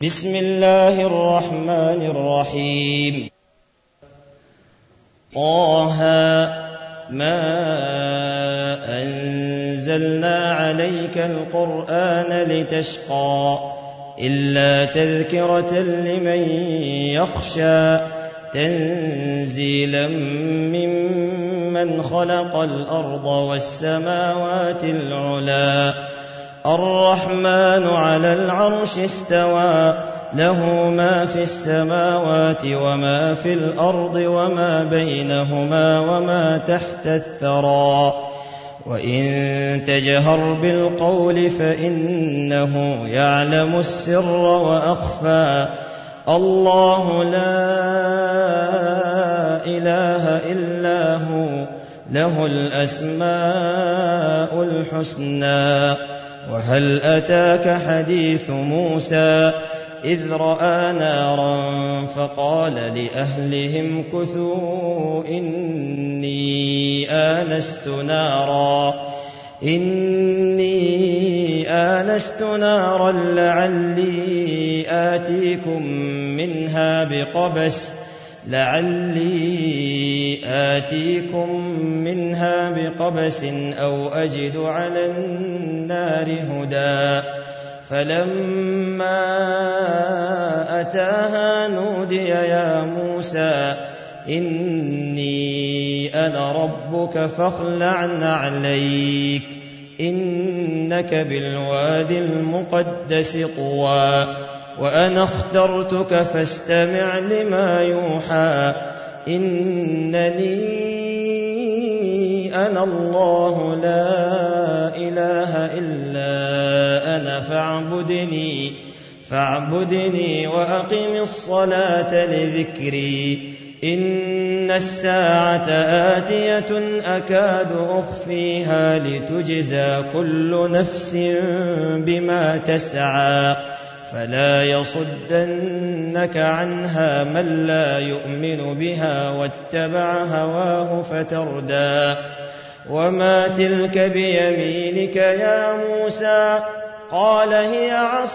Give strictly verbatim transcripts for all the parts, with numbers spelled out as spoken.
بسم الله الرحمن الرحيم. طه ما أنزلنا عليك القرآن لتشقى إلا تذكرة لمن يخشى تنزيلا ممن خلق الأرض والسماوات العلى الرحمن على العرش استوى له ما في السماوات وما في الأرض وما بينهما وما تحت الثرى وإن تجهر بالقول فإنه يعلم السر وأخفى الله لا إله إلا هو له الأسماء الحسنى. وهل أتاك حديث موسى إذ رأى نارا فقال لأهلهم كثوا إني آنست نارا إني آنست نارا لعلي آتيكم منها بقبس لعلي آتيكم منها بقبس أو أجد على النار هدى فلما أتاها نودي يا موسى إني أنا ربك فاخلع نعليك إنك بالوادي المقدس طوى وأنا اخترتك فاستمع لما يوحى إنني أنا الله لا إله إلا أنا فاعبدني فاعبدني وأقم الصلاة لذكري إن الساعة آتية أكاد أخفيها لتجزى كل نفس بما تسعى فلا يصدنك عنها من لا يؤمن بها واتبع هواه فتردى وما تلك بيمينك يا موسى قال هي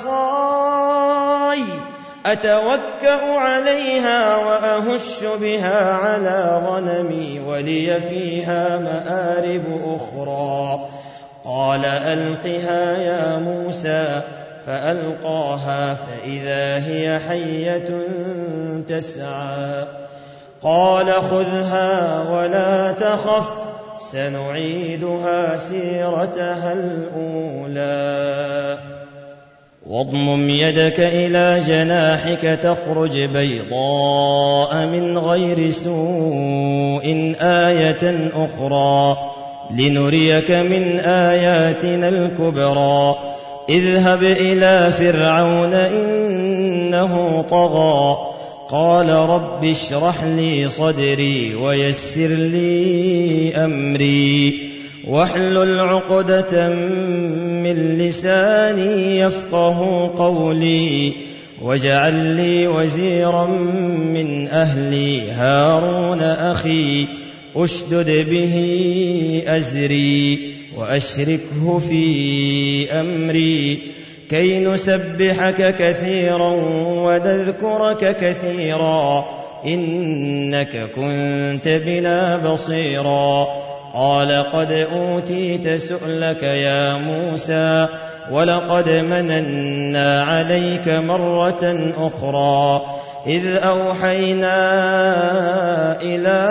عصاي أتوكأ عليها وأهش بها على غنمي ولي فيها مآرب أخرى قال ألقها يا موسى فألقاها فإذا هي حية تسعى قال خذها ولا تخف سنعيدها سيرتها الأولى واضمم يدك إلى جناحك تخرج بيضاء من غير سوء آية أخرى لنريك من آياتنا الكبرى اذهب إلى فرعون إنه طغى قال رب اشرح لي صدري ويسر لي أمري واحلل عقدة من لساني يفقه قولي واجعل لي وزيرا من أهلي هارون أخي أشدد به أزري وأشركه في أمري كي نسبحك كثيرا ونذكرك كثيرا إنك كنت بنا بصيرا قال قد أوتيت سؤلك يا موسى ولقد مننا عليك مرة أخرى إذ أوحينا إلى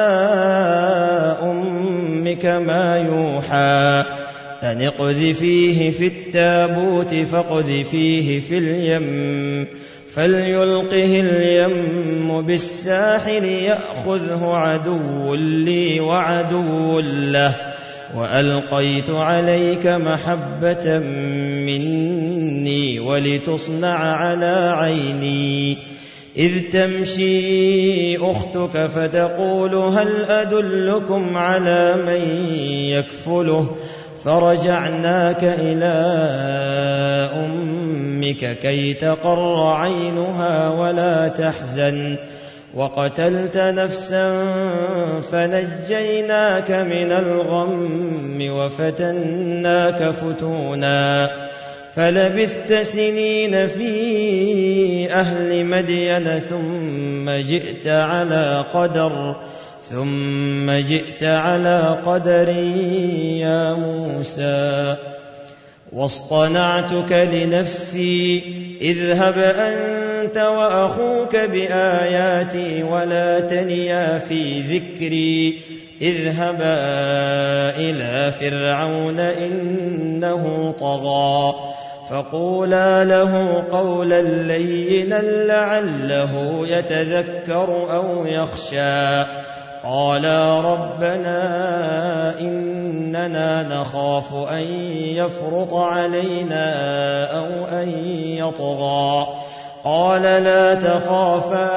أمك ما يوحى أن اقذفيه في التابوت فاقذفيه في اليم فليلقه اليم بالساحل يأخذه عدو لي وعدو له وألقيت عليك محبة مني ولتصنع على عيني إذ تمشي أختك فتقول هل أدلكم على من يكفله فرجعناك إلى أمك كي تقر عينها ولا تحزن وقتلت نفسا فنجيناك من الغم وفتناك فتونا فلبثت سنين في أهل مدين ثم جئت على قدر ثم جئت على قدر يا موسى واصطنعتك لنفسي اذهب أنت وأخوك بآياتي ولا تنيا في ذكري اذهبا إلى فرعون إنه طغى فقولا له قولا لينا لعله يتذكر أو يخشى قالا ربنا إننا نخاف أن يفرط علينا أو أن يطغى قال لا تخافا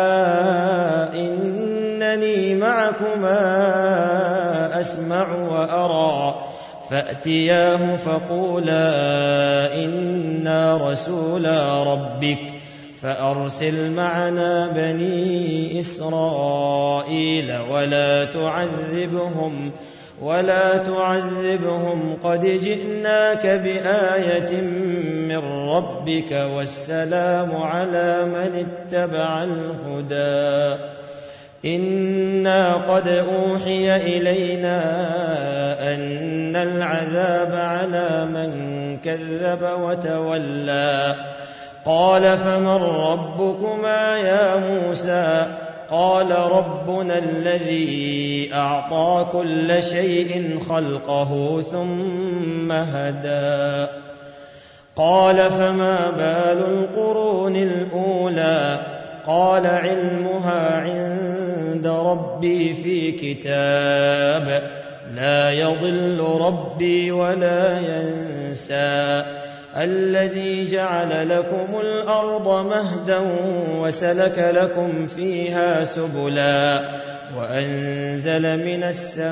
إنني معكما أسمع وأرى فأتياه فقولا إنا رسولا ربك فأرسل معنا بني إسرائيل ولا تعذبهم ولا تعذبهم قد جئناك بآية من ربك والسلام على من اتبع الهدى إنا قد أوحي إلينا أن العذاب على من كذب وتولى قال فمن ربكما يا موسى قال ربنا الذي أعطى كل شيء خلقه ثم هدى قال فما بال القرون الأولى قال علمها عند ربي في كتاب لا يضل ربي ولا ينسى الذي جعل لكم الأرض مهدا وسلك لكم فيها سبلا وأنزل من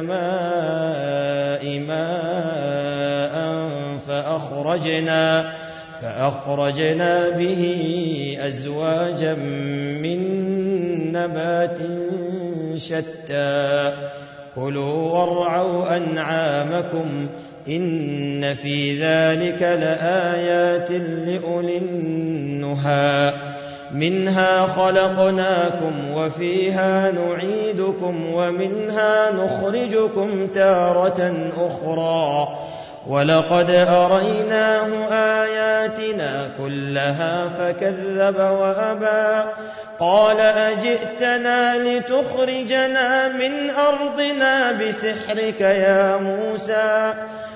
السماء ماء فأخرجنا فأخرجنا به أزواجا من نبات شتى كلوا وارعوا أنعامكم إن في ذلك لآيات لأولي النهى منها خلقناكم وفيها نعيدكم ومنها نخرجكم تارة أخرى ولقد أريناه آياتنا كلها فكذب وأبى قال أجئتنا لتخرجنا من أرضنا بسحرك يا موسى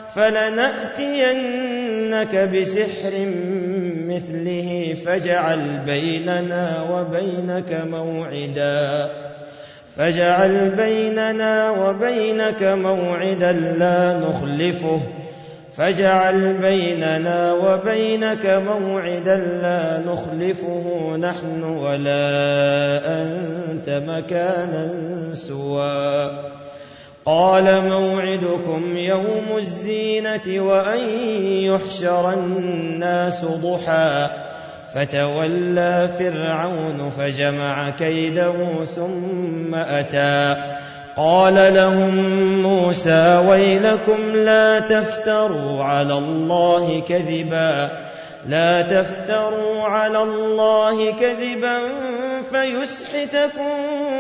فلنأتينك بسحر مثله فاجعل بيننا وبينك موعدا فاجعل بيننا وبينك موعدا لا نخلفه فاجعل بيننا وبينك موعدا لا نخلفه نحن ولا أنت مكانا سوى قال موعدكم يوم الزينة وأن يحشر الناس ضحى فتولى فرعون فجمع كيده ثم أتى قال لهم موسى ويلكم لا تفتروا على الله كذبا لا تفتروا على الله كذبا فيسحتكم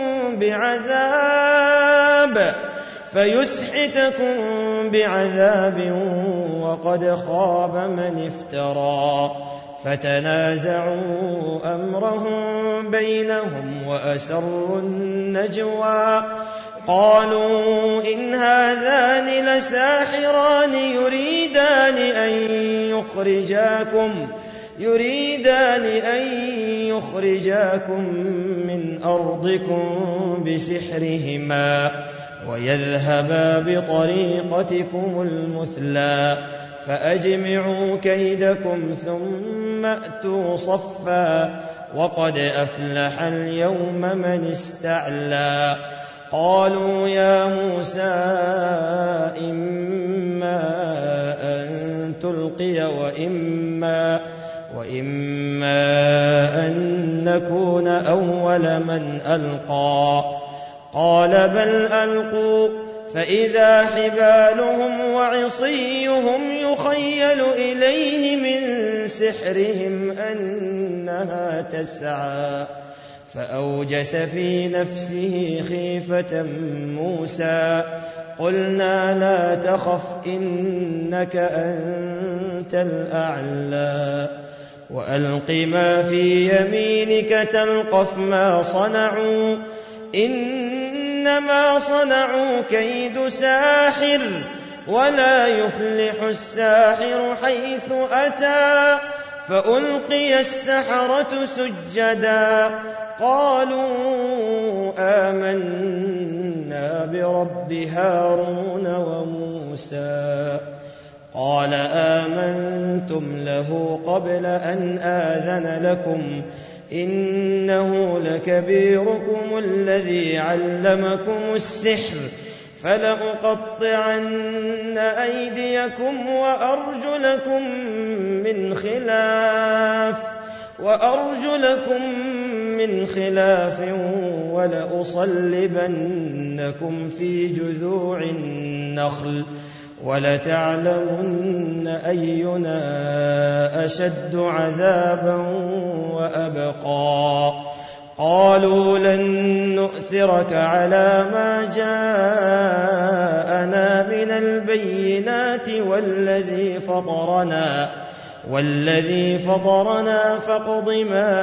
بعذاب فيسحتكم بعذاب وقد خاب من افترى فتنازعوا أمرهم بينهم وأسروا النجوى قالوا إن هذان لساحران يريدان أن يخرجاكم يريدان أن يخرجاكم من أرضكم بسحرهما ويذهبا بطريقتكم المثلى فأجمعوا كيدكم ثم أتوا صفا وقد أفلح اليوم من استعلى قالوا يا موسى إما أن تلقي وإما وإما أن نكون أول من ألقى قال بل ألقوا فإذا حبالهم وعصيهم يخيل إليه من سحرهم أنها تسعى فأوجس في نفسه خيفة موسى قلنا لا تخف إنك أنت الأعلى وألق ما في يمينك تلقف ما صنعوا إنما صنعوا كيد ساحر ولا يفلح الساحر حيث أتى فألقي السحرة سجدا قالوا آمنا برب هارون وموسى قال آمنتم له قبل أن آذن لكم إنه لكبيركم الذي علمكم السحر فلأقطعن أيديكم وأرجلكم من خلاف وأرجلكم من خلاف ولأصلبنكم في جذوع النخل ولتعلمن أينا أشد عذابا وأبقى قالوا لن نؤثرك على ما جاءنا من البينات والذي فطرنا والذي فطرنا فاقض ما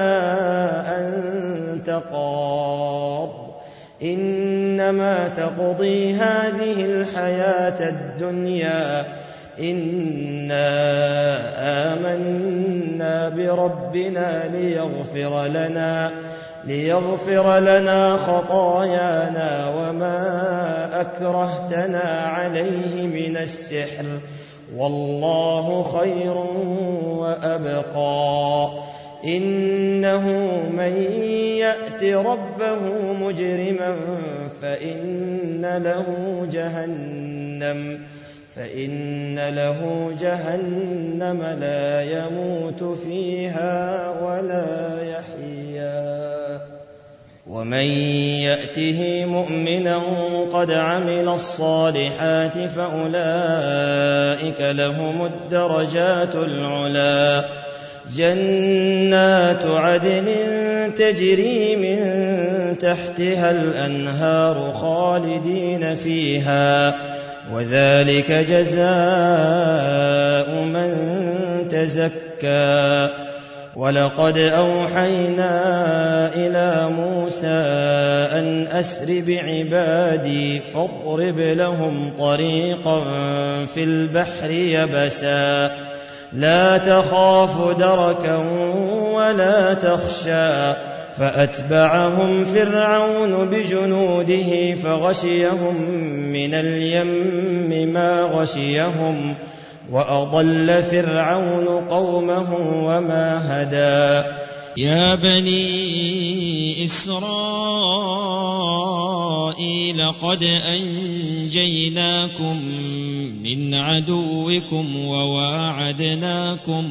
أنت قاض إنما تقضي هذه الحياة الدنيا إنا آمنا بربنا ليغفر لنا ليغفر لنا خطايانا وما أكرهتنا عليه من السحر والله خير وأبقى إنه من يأت ربه مجرما فإن له جهنم فإن له جهنم لا يموت فيها ولا يحيا ومن يأته مؤمنا قد عمل الصالحات فأولئك لهم الدرجات العلى جنات عدن تجري من تحتها الأنهار خالدين فيها وذلك جزاء من تزكى ولقد أوحينا إلى موسى أن أسر بعبادي فاضرب لهم طريقا في البحر يبسا لا تخاف دركا ولا تخشى فأتبعهم فرعون بجنوده فغشيهم من اليم ما غشيهم وأضل فرعون قومه وما هدى يا بني إسرائيل قد أنجيناكم من عدوكم وواعدناكم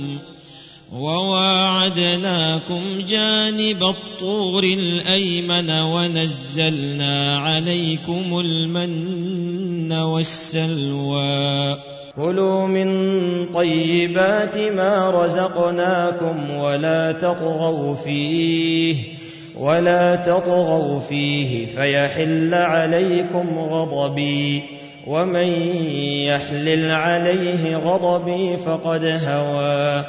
وواعدناكم جانب الطور الأيمن ونزلنا عليكم المن والسلوى كلوا من طيبات ما رزقناكم ولا تطغوا فيه ولا تطغوا فيه فيحل عليكم غضبي ومن يحلل عليه غضبي فقد هوى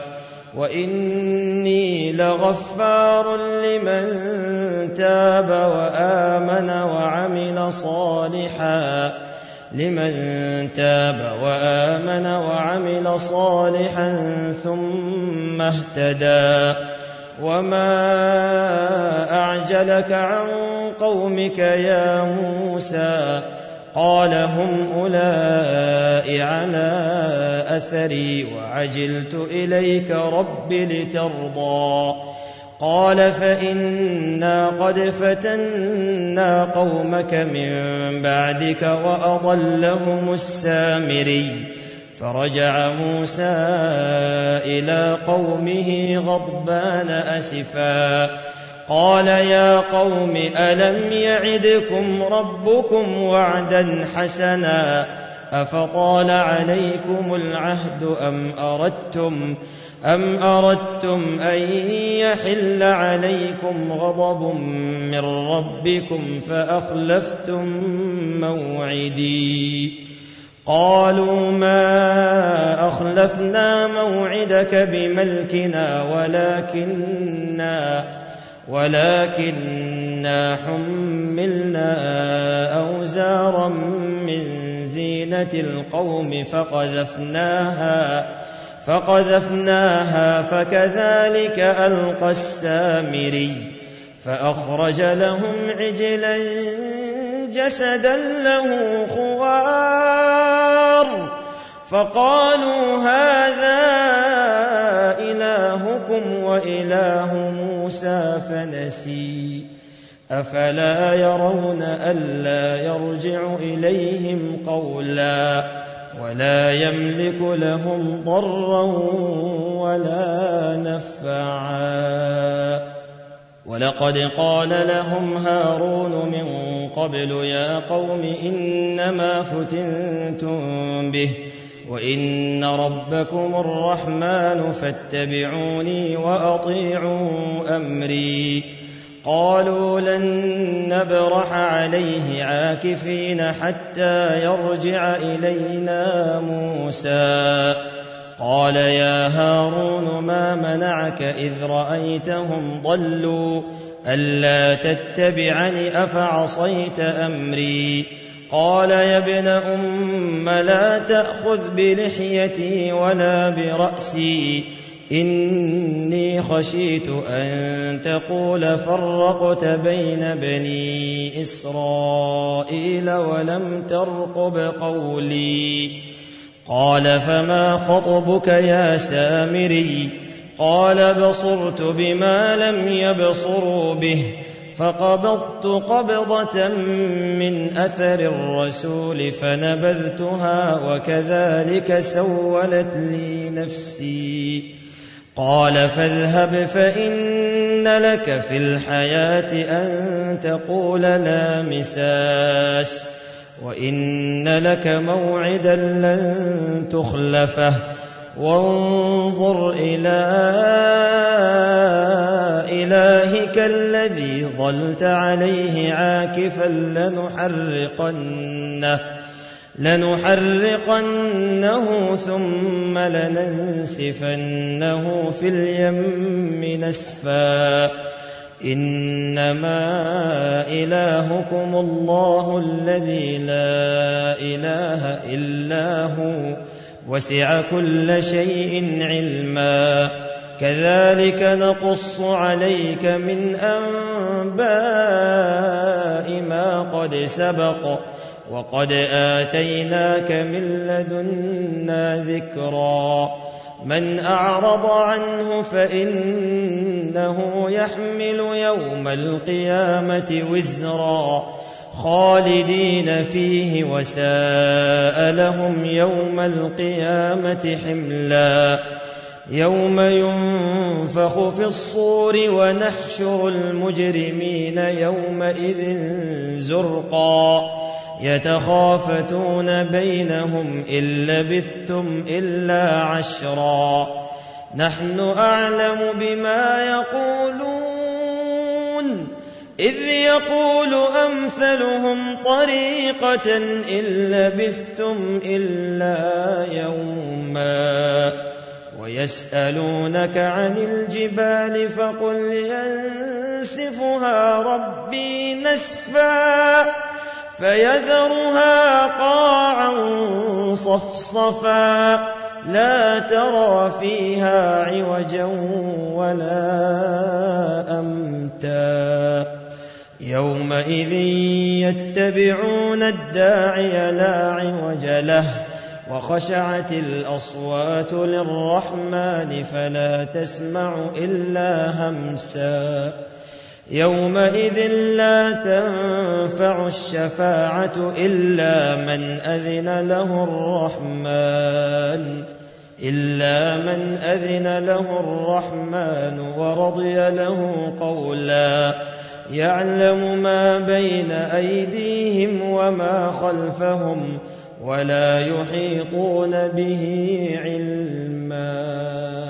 وإني لغفار لمن تاب وآمن وعمل صالحا لمن تاب وآمن وعمل صالحا ثم اهتدى وما أعجلك عن قومك يا موسى قال هم أولئك على أثري وعجلت إليك رب لترضى قال فإنا قد فتنا قومك من بعدك وأضلهم السامري فرجع موسى إلى قومه غضبان أسفا قال يا قوم ألم يعدكم ربكم وعدا حسنا أفطال عليكم العهد أم أردتم أم أردتم أن يحل عليكم غضب من ربكم فأخلفتم موعدي قالوا ما أخلفنا موعدك بملكنا ولكننا ولكننا حملنا أوزارا من زينة القوم فقذفناها فقذفناها فكذلك ألقى السامري فأخرج لهم عجلا جسدا له خوار فقالوا هذا إلهكم وإله موسى فنسي أفلا يرون ألا يرجع إليهم قولا ولا يملك لهم ضرا ولا نفعا ولقد قال لهم هارون من قبل يا قوم إنما فتنتم به وإن ربكم الرحمن فاتبعوني وأطيعوا أمري قالوا لن نبرح عليه عاكفين حتى يرجع إلينا موسى قال يا هارون ما منعك إذ رأيتهم ضلوا ألا تتبعني أفعصيت أمري قال يا ابن أم لا تأخذ بلحيتي ولا برأسي إني خشيت أن تقول فرقت بين بني إسرائيل ولم ترقب قولي قال فما خطبك يا سامري قال بصرت بما لم يبصروا به فقبضت قبضة من أثر الرسول فنبذتها وكذلك سولت لي نفسي قال فاذهب فإن لك في الحياة أن تقول لا مساس وإن لك موعدا لن تخلفه وانظر إلى إلهك الذي ظلت عليه عاكفا لنحرقنه لنحرقنه ثم لننسفنه في اليم نسفا إنما إلهكم الله الذي لا إله إلا هو وسع كل شيء علما كذلك نقص عليك من أنباء ما قد سبق وقد آتيناك من لدنا ذكرا من أعرض عنه فإنه يحمل يوم القيامة وزرا خالدين فيه وساء لهم يوم القيامة حملا يوم ينفخ في الصور ونحشر المجرمين يومئذ زرقا يتخافتون بينهم إن لبثتم إلا عشرا نحن أعلم بما يقولون إذ يقول أمثلهم طريقة إن لبثتم إلا يوما ويسألونك عن الجبال فقل ينسفها ربي نسفا فيذرها قاعا صفصفا لا ترى فيها عوجا ولا أمتا يومئذ يتبعون الداعي لا عوج له وخشعت الأصوات للرحمن فلا تسمع إلا همسا يومئذ لا تنفع الشفاعة إلا من أذن له الرحمن إلا من أذن له الرحمن ورضي له قولا يعلم ما بين أيديهم وما خلفهم ولا يحيطون به علما.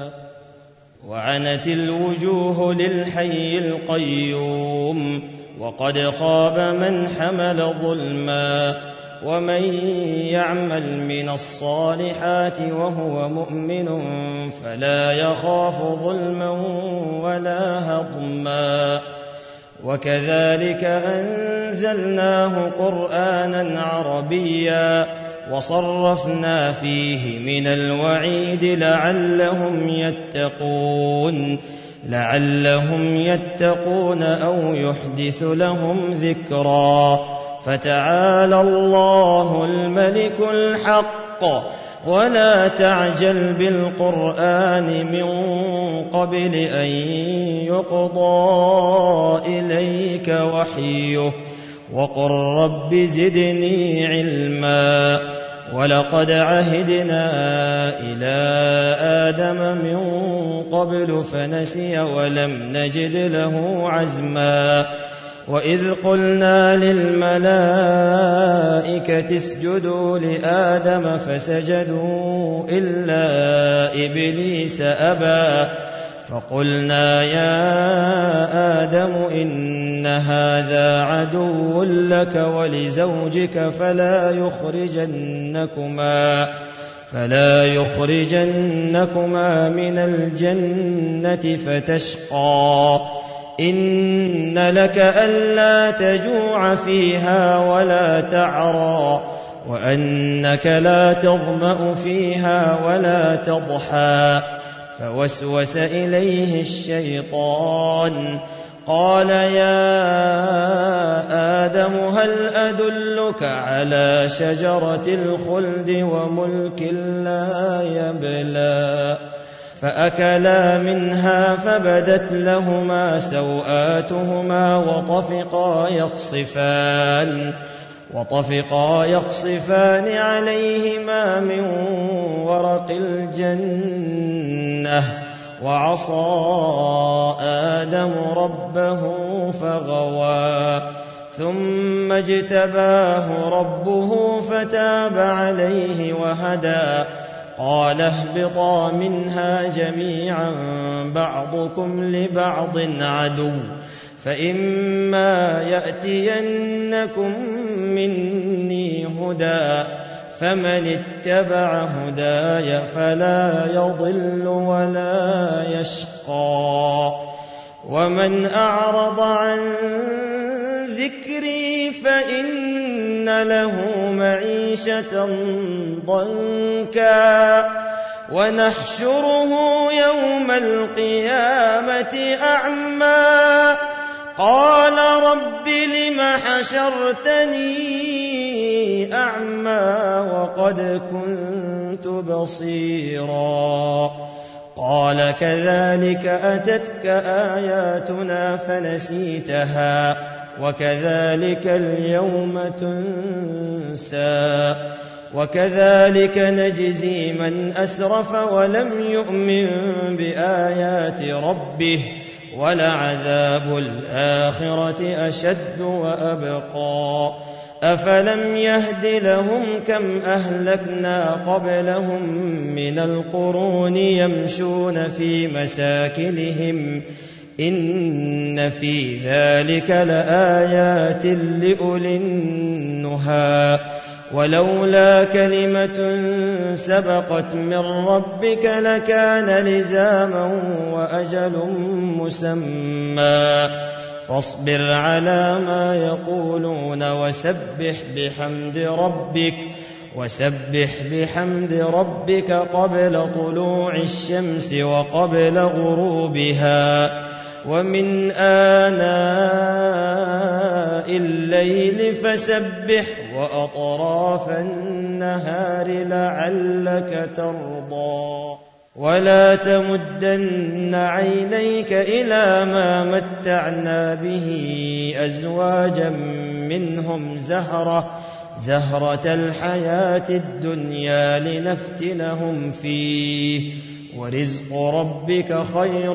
وعنت الوجوه للحي القيوم وقد خاب من حمل ظلما. ومن يعمل من الصالحات وهو مؤمن فلا يخاف ظلما ولا هضما. وكذلك أنزلناه قرآنا عربيا وصرفنا فيه من الوعيد لعلهم يتقون لعلهم يتقون أو يحدث لهم ذكرا. فتعالى الله الملك الحق ولا تعجل بالقرآن من قبل أن يقضى إليك وحيه وقل رب زدني علما. ولقد عهدنا إلى آدم من قبل فنسي ولم نجد له عزما. وإذ قلنا للملائكة اسجدوا لآدم فسجدوا إلا إبليس أبى فقلنا يا آدم إن هذا عدو لك ولزوجك فلا يخرجنكما فلا يخرجنكما من الجنة فتشقى. إن لك ألا تجوع فيها ولا تعرى وأنك لا تظمأ فيها ولا تضحى. فوسوس إليه الشيطان قال يا آدم هل أدلك على شجرة الخلد وملك لا يبلى. فأكلا منها فبدت لهما سوآتهما وطفقا يخصفان وطفقا يخصفان عليهما من ورق الجنة وعصى آدم ربه فغوى. ثم اجتباه ربه فتاب عليه وهدى. قال اهبطا منها جميعا بعضكم لبعض عدو فإما يأتينكم مني هدى فمن اتبع هداي فلا يضل ولا يشقى. ومن أعرض عن ذكري فإن له معيشة ضنكا ونحشره يوم القيامة أعمى. قال رب لم حشرتني أعمى وقد كنت بصيرا. قال كذلك أتتك آياتنا فنسيتها وكذلك اليوم تنسى. وكذلك نجزي من أسرف ولم يؤمن بآيات ربه ولعذاب الآخرة أشد وأبقى. أفلم يهد لهم كم أهلكنا قبلهم من القرون يمشون في مساكنهم إن في ذلك لآيات لأولي النهى. ولولا كلمة سبقت من ربك لكان لزاما وأجل مسمى. فاصبر على ما يقولون وسبح بحمد ربك وسبح بحمد ربك قبل طلوع الشمس وقبل غروبها ومن آناء الليل فسبح وأطراف النهار لعلك ترضى. ولا تمدن عينيك إلى ما متعنا به أزواجا منهم زهرة زهرة الحياة الدنيا لنفتنهم فيه ورزق ربك خير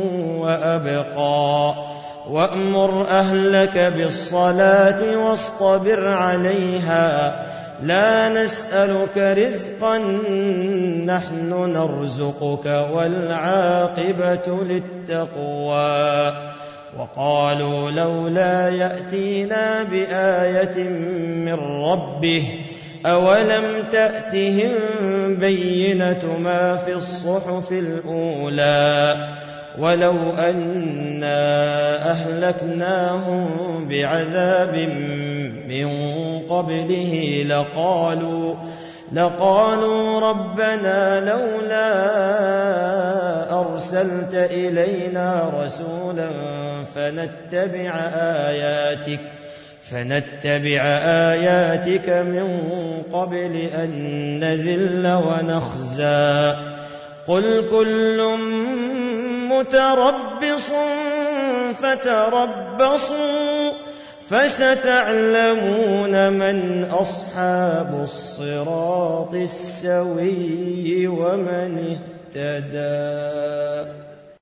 وأبقى وأمر أهلك بالصلاة واصطبر عليها لا نسألك رزقا نحن نرزقك والعاقبة للتقوى وقالوا لولا يأتينا بآية من ربه أولم تأتهم بينة ما في الصحف الأولى ولو أنا أهلكناهم بعذاب من قبله لقالوا لقالوا ربنا لولا أرسلت إلينا رسولا فنتبع آياتك فنتبع آياتك من قبل أن نذل ونخزى قل كل متربص فتربصوا فستعلمون من أصحاب الصراط السوي ومن اهتدى.